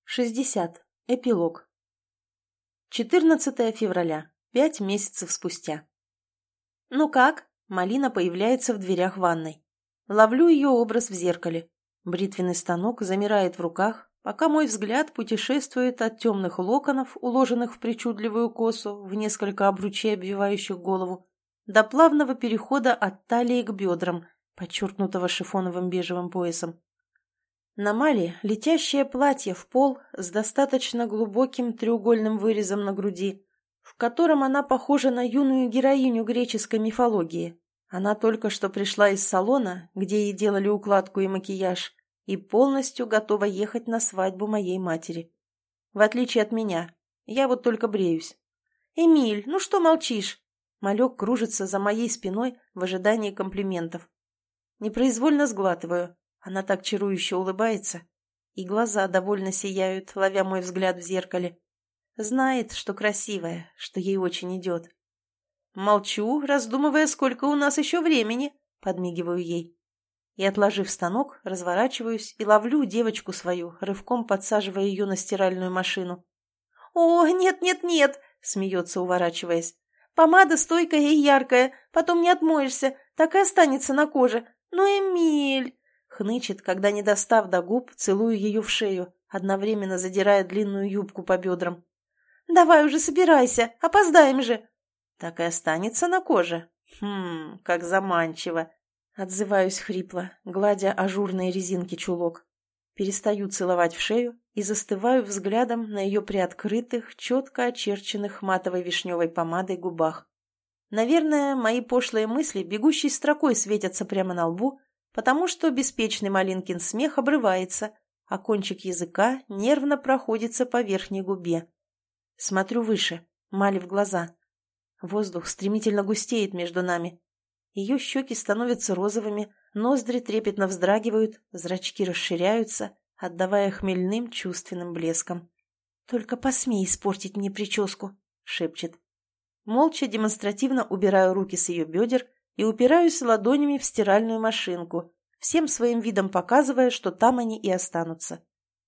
60. Эпилог. 14 февраля. 5 месяцев спустя. «Ну как?» Малина появляется в дверях ванной. Ловлю ее образ в зеркале. Бритвенный станок замирает в руках, пока мой взгляд путешествует от темных локонов, уложенных в причудливую косу, в несколько обручей, обвивающих голову, до плавного перехода от талии к бедрам, подчеркнутого шифоновым бежевым поясом. На Мале летящее платье в пол с достаточно глубоким треугольным вырезом на груди, в котором она похожа на юную героиню греческой мифологии. Она только что пришла из салона, где ей делали укладку и макияж, и полностью готова ехать на свадьбу моей матери. В отличие от меня, я вот только бреюсь. «Эмиль, ну что молчишь?» Малек кружится за моей спиной в ожидании комплиментов. Непроизвольно сглатываю. Она так чарующе улыбается, и глаза довольно сияют, ловя мой взгляд в зеркале. Знает, что красивая, что ей очень идет. Молчу, раздумывая, сколько у нас еще времени, подмигиваю ей. И, отложив станок, разворачиваюсь и ловлю девочку свою, рывком подсаживая ее на стиральную машину. «О, нет-нет-нет!» — смеется, уворачиваясь. «Помада стойкая и яркая, потом не отмоешься, так и останется на коже. Ну, Эмиль!» Хнычет, когда, не достав до губ, целую ее в шею, одновременно задирая длинную юбку по бедрам. «Давай уже собирайся, опоздаем же!» «Так и останется на коже? Как заманчиво!» Отзываюсь хрипло, гладя ажурные резинки чулок. Перестаю целовать в шею и застываю взглядом на ее приоткрытых, четко очерченных матовой вишневой помадой губах. Наверное, мои пошлые мысли бегущей строкой светятся прямо на лбу, потому что беспечный Малинкин смех обрывается, а кончик языка нервно проходится по верхней губе. Смотрю выше, Мале в глаза. Воздух стремительно густеет между нами. Ее щеки становятся розовыми, ноздри трепетно вздрагивают, зрачки расширяются, отдавая хмельным чувственным блеском. «Только посмей испортить мне прическу», — шепчет. Молча демонстративно убираю руки с ее бедер и упираюсь ладонями в стиральную машинку, всем своим видом показывая, что там они и останутся.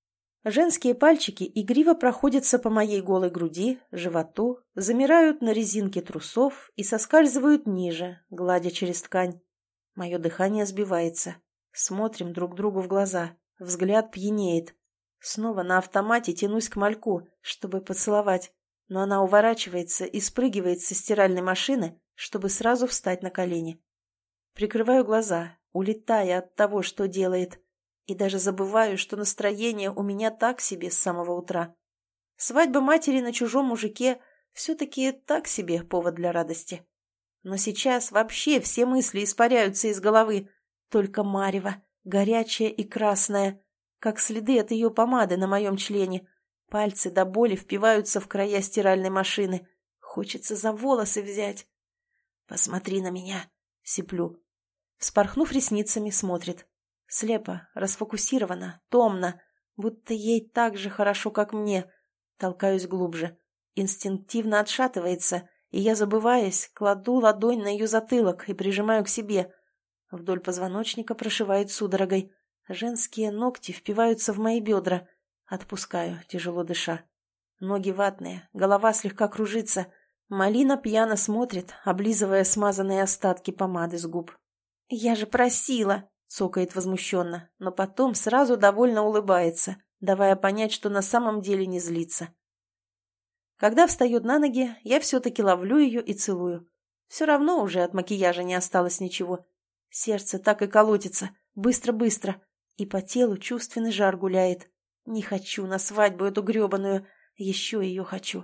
Женские пальчики игриво проходятся по моей голой груди, животу, замирают на резинке трусов и соскальзывают ниже, гладя через ткань. Мое дыхание сбивается. Смотрим друг другу в глаза, взгляд пьянеет. Снова на автомате тянусь к Мальку, чтобы поцеловать, но она уворачивается и спрыгивает со стиральной машины, чтобы сразу встать на колени. Прикрываю глаза, улетая от того, что делает, и даже забываю, что настроение у меня так себе с самого утра. Свадьба матери на чужом мужике все-таки так себе повод для радости. Но сейчас вообще все мысли испаряются из головы, только марево, горячая и красная, как следы от ее помады на моем члене. Пальцы до боли впиваются в края стиральной машины. Хочется за волосы взять. «Посмотри на меня», — сиплю. Вспорхнув ресницами, смотрит. Слепо, расфокусировано, томно, будто ей так же хорошо, как мне. Толкаюсь глубже. Инстинктивно отшатывается, и я, забываясь, кладу ладонь на ее затылок и прижимаю к себе. Вдоль позвоночника прошивает судорогой. Женские ногти впиваются в мои бедра. Отпускаю, тяжело дыша. Ноги ватные, голова слегка кружится. Малина пьяно смотрит, облизывая смазанные остатки помады с губ. «Я же просила!» — цокает возмущенно, но потом сразу довольно улыбается, давая понять, что на самом деле не злится. Когда встает на ноги, я все-таки ловлю ее и целую. Все равно уже от макияжа не осталось ничего. Сердце так и колотится, быстро-быстро, и по телу чувственный жар гуляет. Не хочу на свадьбу эту гребаную, еще ее хочу.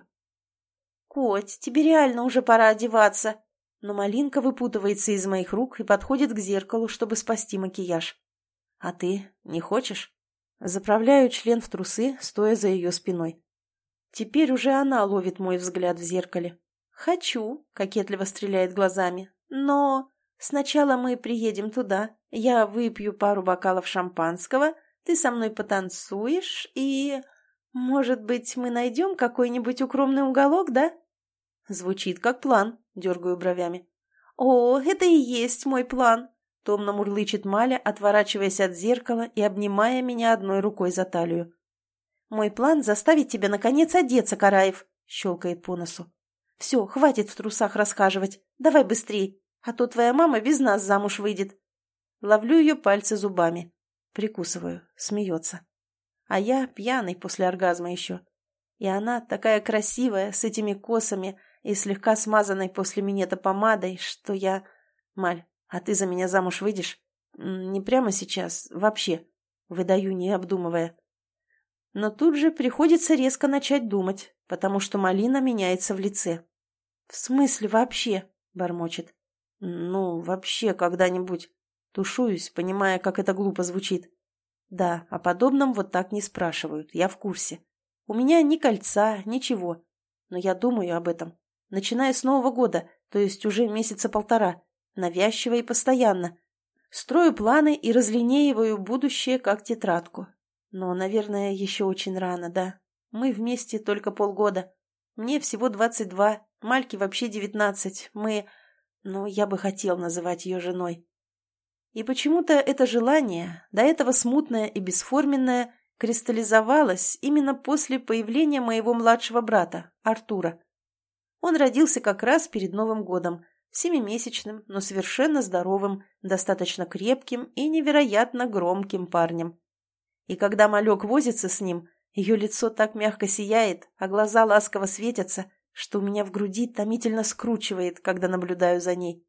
«Коть, тебе реально уже пора одеваться!» Но Малинка выпутывается из моих рук и подходит к зеркалу, чтобы спасти макияж. «А ты не хочешь?» Заправляю член в трусы, стоя за ее спиной. Теперь уже она ловит мой взгляд в зеркале. «Хочу», — кокетливо стреляет глазами, «но сначала мы приедем туда, я выпью пару бокалов шампанского, ты со мной потанцуешь и... Может быть, мы найдем какой-нибудь укромный уголок, да?» Звучит как план, дергаю бровями. «О, это и есть мой план!» Томно мурлычет Маля, отворачиваясь от зеркала и обнимая меня одной рукой за талию. Мой план заставить тебя, наконец, одеться, Караев, щелкает по носу. Все, хватит в трусах расхаживать. Давай быстрей, а то твоя мама без нас замуж выйдет. Ловлю ее пальцы зубами. Прикусываю, смеется. А я пьяный после оргазма еще. И она такая красивая, с этими косами и слегка смазанной после минета помадой, что я... Маль, а ты за меня замуж выйдешь? Не прямо сейчас, вообще. Выдаю, не обдумывая. Но тут же приходится резко начать думать, потому что Малина меняется в лице. «В смысле вообще?» – бормочет. «Ну, вообще когда-нибудь». Тушуюсь, понимая, как это глупо звучит. Да, о подобном вот так не спрашивают, я в курсе. У меня ни кольца, ничего. Но я думаю об этом. Начиная с Нового года, то есть уже месяца полтора. Навязчиво и постоянно. Строю планы и разлинеиваю будущее как тетрадку. Но, наверное, еще очень рано, да. Мы вместе только полгода. Мне всего 22, Мальке вообще 19. Ну, я бы хотел называть ее женой. И почему-то это желание, до этого смутное и бесформенное, кристаллизовалось именно после появления моего младшего брата, Артура. Он родился как раз перед Новым годом, 7-месячным, но совершенно здоровым, достаточно крепким и невероятно громким парнем. И когда малек возится с ним, ее лицо так мягко сияет, а глаза ласково светятся, что у меня в груди томительно скручивает, когда наблюдаю за ней.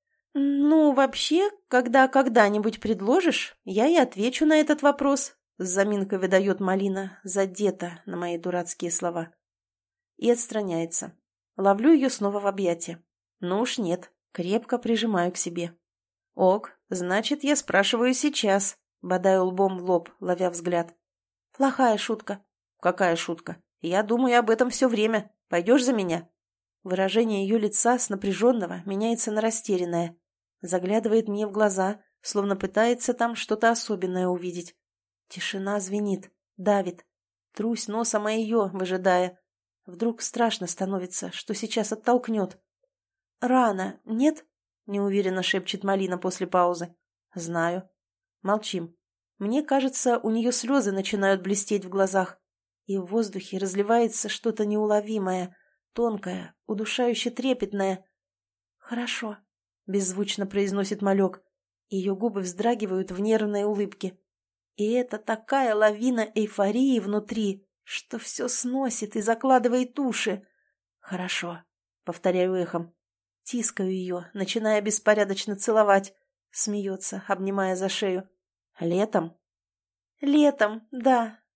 «Ну, вообще, когда когда-нибудь предложишь, я и отвечу на этот вопрос», — с заминкой выдает Малина, задета на мои дурацкие слова. И отстраняется. Ловлю ее снова в объятия. Ну уж нет, крепко прижимаю к себе. «Ок, значит, я спрашиваю сейчас», — бодаю лбом в лоб, ловя взгляд. «Плохая шутка». «Какая шутка? Я думаю об этом все время. Пойдешь за меня?» Выражение ее лица с напряженного меняется на растерянное. Заглядывает мне в глаза, словно пытается там что-то особенное увидеть. Тишина звенит, давит. Трусь носом о ее, выжидая. Вдруг страшно становится, что сейчас оттолкнет. «Рано, нет?» — неуверенно шепчет Малина после паузы. «Знаю». Молчим. Мне кажется, у нее слезы начинают блестеть в глазах. И в воздухе разливается что-то неуловимое, тонкое, удушающе трепетное. «Хорошо», — беззвучно произносит малек. Ее губы вздрагивают в нервной улыбке. И это такая лавина эйфории внутри, что все сносит и закладывает уши. «Хорошо», — повторяю эхом. Тискаю ее, начиная беспорядочно целовать. Смеется, обнимая за шею. «Летом?» «Летом, да,